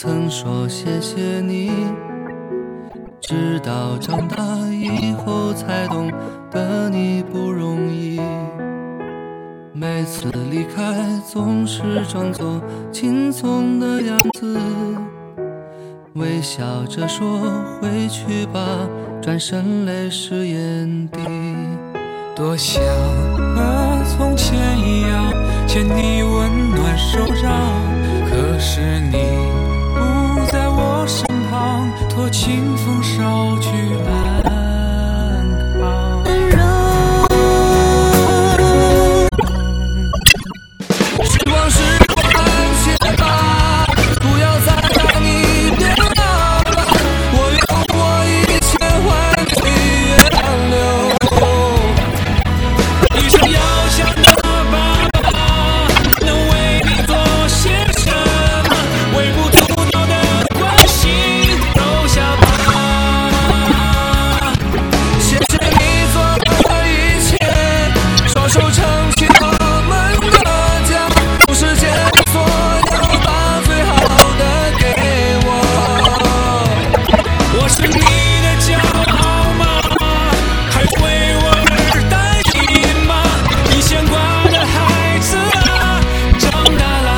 曾说谢谢你，直到长大以后才懂得你不容易。每次离开总是装作轻松的样子，微笑着说回去吧，转身泪湿眼底。 多想和从前一样牵你温暖手掌，可是你不在我身旁，托清风捎去安康。 时光时光切吧，不要再让你变老了，我用我一切换你原谅。 一生要想的爸爸，能为你做些什么？微不足道的关心留下吧。 谢谢你做的一切，双手撑起我们的家，用世界所有把最好的给我。 我是你的骄傲吗？还为我而担心吗？你牵挂的孩子啊，长大了。